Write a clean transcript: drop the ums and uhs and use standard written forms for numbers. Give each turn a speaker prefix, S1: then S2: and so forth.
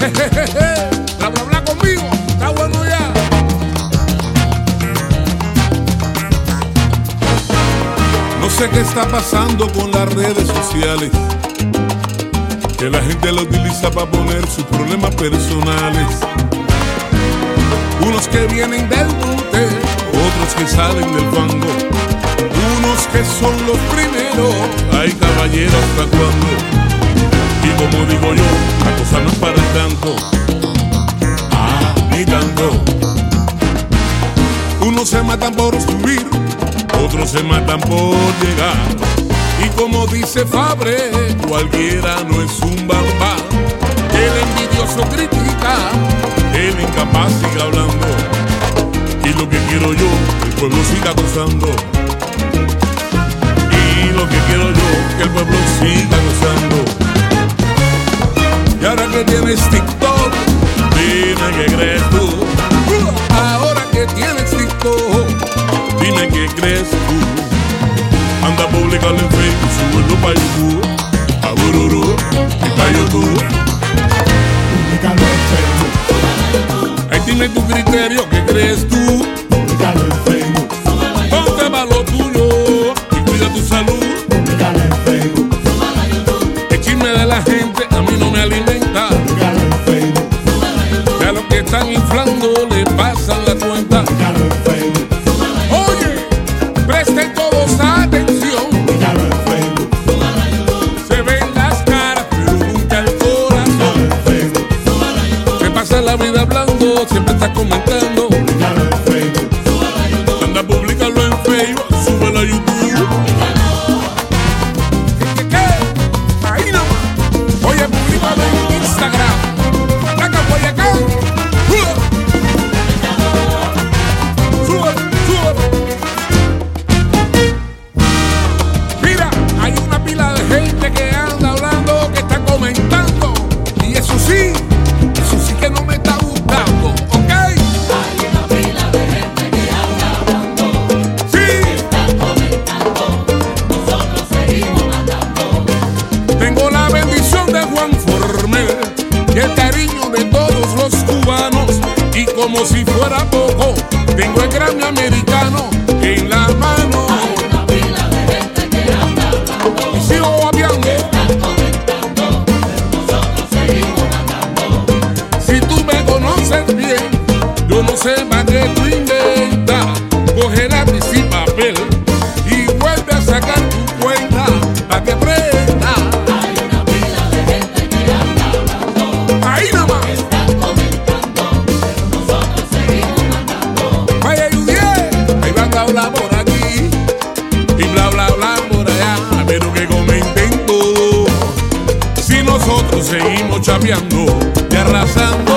S1: Bla, bla, bla conmigo, está bueno ya. No sé qué está pasando con las redes sociales, que la gente la utiliza para poner sus problemas personales. Unos que vienen del monte, otros que salen del fango, unos que son los primeros. Hay caballeros hasta cuando. Y como digo yo, la cosa no es para tanto. Ni tanto. Unos se matan por subir, otros se matan por llegar. Y como dice Fabre, cualquiera no es un bambá. El envidioso critica, el incapaz sigue hablando. Y lo que quiero yo, que el pueblo siga gozando. Y lo que quiero yo, que el pueblo siga gozando. Y ahora que tienes TikTok, dime qué crees tú. Ahora que tienes TikTok, dime qué crees tú. Anda a publicarlo en Facebook, súbelo pa' YouTube, a Bururu y pa' YouTube.
S2: Publicalo en Facebook.
S1: Ahí dime tu criterio, ¿qué crees tú?
S2: Publicalo en Facebook.
S1: Ponte pa' lo tuyo y cuida tu salud.
S2: Publicalo en Facebook.
S1: El chisme de la gente a mí no me alimenta.
S2: Publicalo en Facebook.
S1: Que a los que están inflando le pasan la cuenta.
S2: Publicalo en Facebook.
S1: Oye, presten todos atención.
S2: Publicalo en Facebook.
S1: Se ven las caras, pero nunca el corazón.
S2: Publicalo en Facebook.
S1: Se pasa la vida hablando, siempre está comentando.
S2: Publicalo en Facebook.
S1: Anda a publicarlo en Facebook, súbelo a YouTube. ¿Qué? Ahí nomás. Oye, publicalo en Instagram. Acá, Guayacán. Sube, sube. Mira, hay una pila de gente que anda hablando, que está comentando. Y eso sí que no me está gustando, ¿ok?
S3: Hay una pila de gente que anda hablando,
S1: Sí,
S3: está comentando, nosotros seguimos andando.
S1: tengo la bendición de Juan Formel y el cariño de todos los cubanos. Y como si fuera poco, tengo el Grammy americano en la mano.
S3: Hay una pila de gente que anda hablando,
S1: Y sigo guapiando.
S3: está comentando, pero nosotros seguimos andando.
S1: Si tú me conoces bien, yo no sé más que tú inventas. Coge lápiz y papel y vuelve a sacar tu cuenta pa' que prenda.
S3: Hay una pila de gente que anda hablando,
S1: Ahí nomás.
S3: está comentando, pero nosotros seguimos andando.
S1: Vaya Yudiel, ahí van a hablar por aquí y bla bla bla por allá, pero que comenten todo. Si nosotros seguimos chapeando y arrasando.